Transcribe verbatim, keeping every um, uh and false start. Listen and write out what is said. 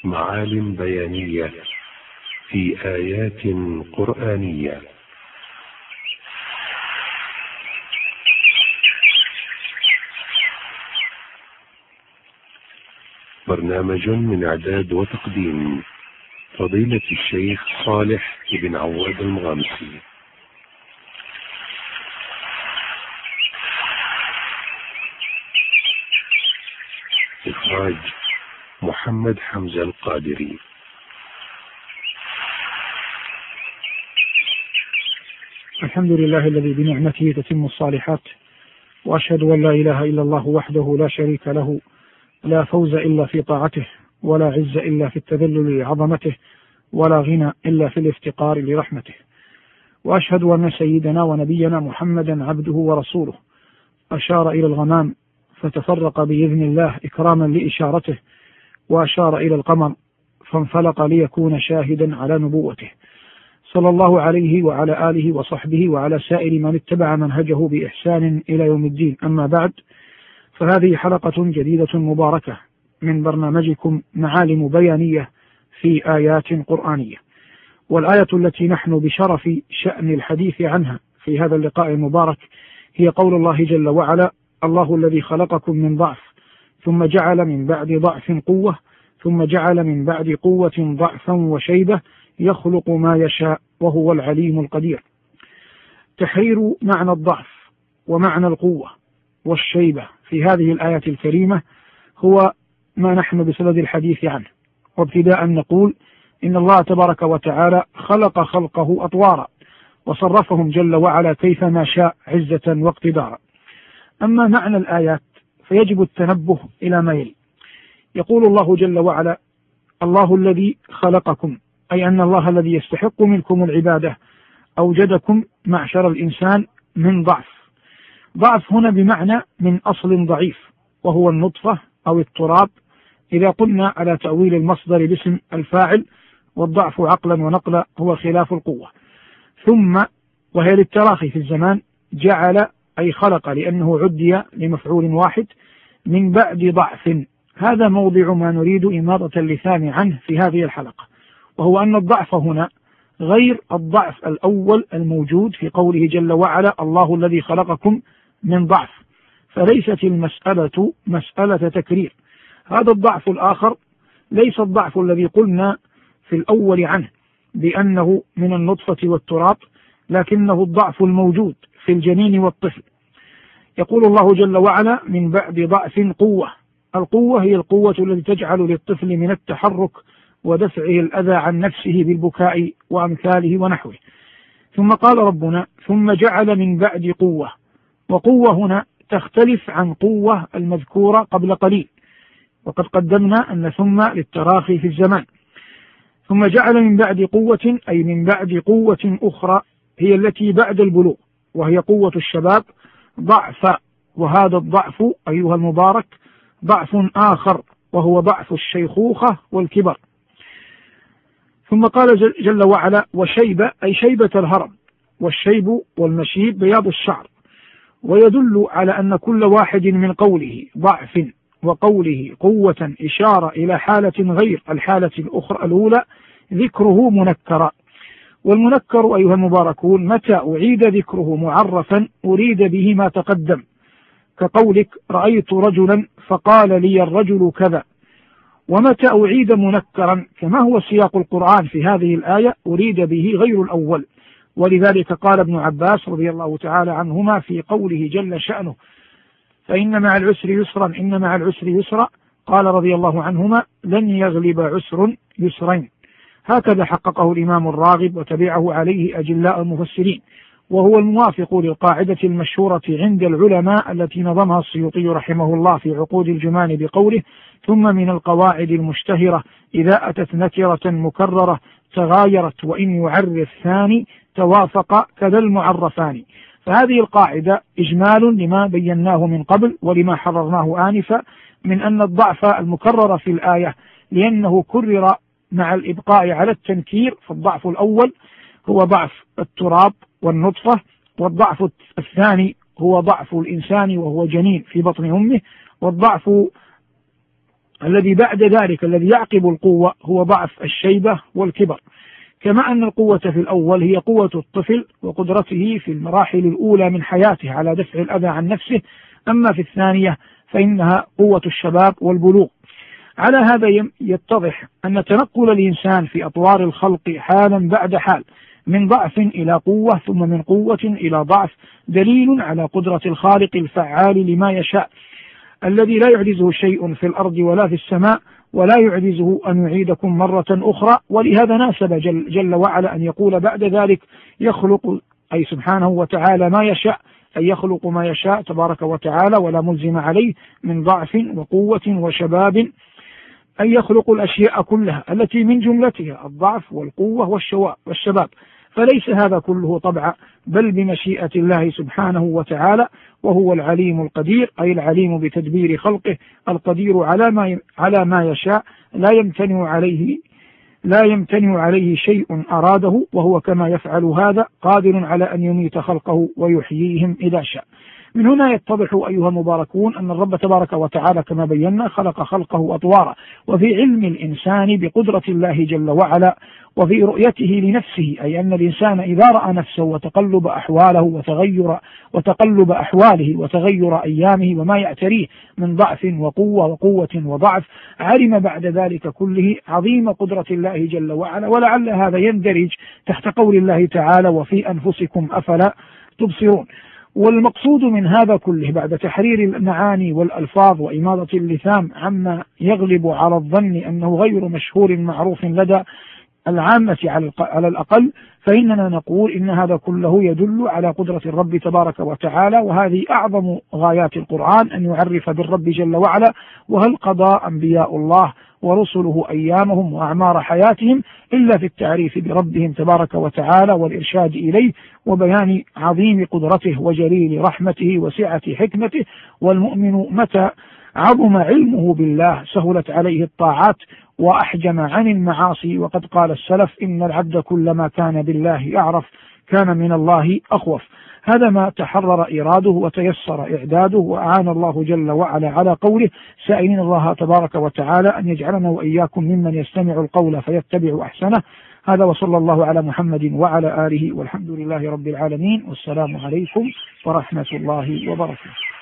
معالم بيانية في آيات قرآنية. برنامج من إعداد وتقديم فضيلة الشيخ صالح بن عواد المغامسي. إخراج محمد حمزة القادري. الحمد لله الذي بنعمته تتم الصالحات، وأشهد أن لا إله إلا الله وحده لا شريك له، لا فوز إلا في طاعته، ولا عز إلا في التذلل لعظمته، ولا غنى إلا في الافتقار لرحمته. وأشهد أن سيدنا ونبينا محمدا عبده ورسوله، أشار إلى الغمام فتفرق بإذن الله إكراما لإشارته، وأشار إلى القمر فانفلق ليكون شاهدا على نبوته، صلى الله عليه وعلى آله وصحبه وعلى سائر من اتبع منهجه بإحسان إلى يوم الدين. أما بعد، فهذه حلقة جديدة مباركة من برنامجكم معالم بيانية في آيات قرآنية. والآية التي نحن بشرف شأن الحديث عنها في هذا اللقاء المبارك هي قول الله جل وعلا: الله الذي خلقكم من ضعف ثم جعل من بعد ضعف قوة ثم جعل من بعد قوة ضعفا وشيبة يخلق ما يشاء وهو العليم القدير. تحرير معنى الضعف ومعنى القوة والشيبة في هذه الآية الكريمة هو ما نحن بصدد الحديث عنه. وابتداء نقول إن الله تبارك وتعالى خلق خلقه أطوارا وصرفهم جل وعلا كيفما شاء عزة واقتدارا. أما معنى الآيات فيجب التنبه إلى ما يلي. يقول الله جل وعلا: الله الذي خلقكم، أي أن الله الذي يستحق منكم العبادة أوجدكم معشر الإنسان من ضعف. ضعف هنا بمعنى من أصل ضعيف، وهو النطفة أو التراب إذا قلنا على تأويل المصدر باسم الفاعل، والضعف عقلا ونقلا هو خلاف القوة. ثم وهي للتراخي في الزمان، جعل أي خلق لأنه عدي لمفعول واحد من بعد ضعف. هذا موضع ما نريد إماطة اللسان عنه في هذه الحلقة، وهو أن الضعف هنا غير الضعف الأول الموجود في قوله جل وعلا: الله الذي خلقكم من ضعف. فليست المسألة مسألة تكرير. هذا الضعف الآخر ليس الضعف الذي قلنا في الأول عنه بأنه من النطفة والتراب، لكنه الضعف الموجود في الجنين والطفل. يقول الله جل وعلا: من بعد ضعف قوة. القوة هي القوة التي تجعل للطفل من التحرك ودفعه الأذى عن نفسه بالبكاء وأمثاله ونحوه. ثم قال ربنا: ثم جعل من بعد قوة. وقوة هنا تختلف عن قوة المذكورة قبل قليل، وقد قدمنا أن ثم للتراخي في الزمان. ثم جعل من بعد قوة أي من بعد قوة أخرى هي التي بعد البلوغ، وهي قوة الشباب ضعف. وهذا الضعف أيها المبارك ضعف آخر، وهو ضعف الشيخوخة والكبر. ثم قال جل وعلا: وشيبة أي شيبة الهرم. والشيب والمشيب بياض الشعر، ويدل على أن كل واحد من قوله ضعف وقوله قوة إشارة إلى حالة غير الحالة الأخرى الأولى ذكره منكرا. والمنكر أيها المباركون متى أعيد ذكره معرفا أريد به ما تقدم، كقولك: رأيت رجلا فقال لي الرجل كذا. ومتى أعيد منكرا كما هو سياق القرآن في هذه الآية أريد به غير الأول. ولذلك قال ابن عباس رضي الله تعالى عنهما في قوله جل شأنه: فإن مع العسر يسرا إن مع العسر يسرا، قال رضي الله عنهما: لن يغلب عسر يسرين. هكذا حققه الإمام الراغب وتبعه عليه أجلاء المفسرين، وهو الموافق للقاعدة المشهورة عند العلماء التي نظمها السيوطي رحمه الله في عقود الجمان بقوله: ثم من القواعد المشتهرة إذا أتت نكرة مكررة تغايرت وإن يعرف ثاني توافق كذا المعرفان. فهذه القاعدة إجمال لما بيناه من قبل ولما حررناه آنفا من أن الضعف المكرر في الآية لأنه كرر مع الإبقاء على التنكير، فالضعف الأول هو ضعف التراب والنطفة، والضعف الثاني هو ضعف الإنسان وهو جنين في بطن أمه، والضعف الذي بعد ذلك الذي يعقب القوة هو ضعف الشيبة والكبر، كما أن القوة في الأول هي قوة الطفل وقدرته في المراحل الأولى من حياته على دفع الأذى عن نفسه، أما في الثانية فإنها قوة الشباب والبلوغ. على هذا يتضح أن تنقل الإنسان في أطوار الخلق حالا بعد حال من ضعف إلى قوة ثم من قوة إلى ضعف دليل على قدرة الخالق الفعال لما يشاء، الذي لا يعجزه شيء في الأرض ولا في السماء، ولا يعجزه أن يعيدكم مرة أخرى. ولهذا ناسب جل, جل وعلا أن يقول بعد ذلك يخلق، أي سبحانه وتعالى، ما يشاء، أي يخلق ما يشاء تبارك وتعالى ولا ملزم عليه من ضعف وقوة وشباب، أن يخلق الأشياء كلها التي من جملتها الضعف والقوة والشباب. فليس هذا كله طبعا، بل بمشيئة الله سبحانه وتعالى، وهو العليم القدير، أي العليم بتدبير خلقه، القدير على ما على ما يشاء، لا يمتنع عليه لا يمتنع عليه شيء أراده، وهو كما يفعل هذا قادر على أن يميت خلقه ويحييهم إذا شاء. من هنا يتضح أيها المباركون أن الرب تبارك وتعالى كما بينا خلق خلقه أطوارا، وفي علم الإنسان بقدرة الله جل وعلا، وفي رؤيته لنفسه، أي أن الإنسان إذا رأى نفسه وتقلب أحواله وتغير وتقلب أحواله وتغير أيامه وما يعتريه من ضعف وقوة وقوة وضعف، علم بعد ذلك كله عظيم قدرة الله جل وعلا. ولعل هذا يندرج تحت قول الله تعالى وفي أنفسكم أفلا تبصرون. والمقصود من هذا كله بعد تحرير المعاني والألفاظ وإماضة اللثام عما يغلب على الظن أنه غير مشهور معروف لدى العامة على الأقل، فإننا نقول إن هذا كله يدل على قدرة الرب تبارك وتعالى، وهذه أعظم غايات القرآن، أن يعرف بالرب جل وعلا. وهل قضى أنبياء الله ورسله أيامهم وأعمار حياتهم إلا في التعريف بربهم تبارك وتعالى والإرشاد إليه وبيان عظيم قدرته وجليل رحمته وسعة حكمته. والمؤمن متى عظم علمه بالله سهلت عليه الطاعات وأحجم عن المعاصي، وقد قال السلف إن العبد كلما كان بالله يعرف كان من الله أخوف. هذا ما تحرر إراده وتيسر إعداده، وأعان الله جل وعلا على قوله، سائلين الله تبارك وتعالى أن يجعلنا وإياكم ممن يستمع القول فيتبع أحسنه. هذا وصلى الله على محمد وعلى آله، والحمد لله رب العالمين، والسلام عليكم ورحمة الله وبركاته.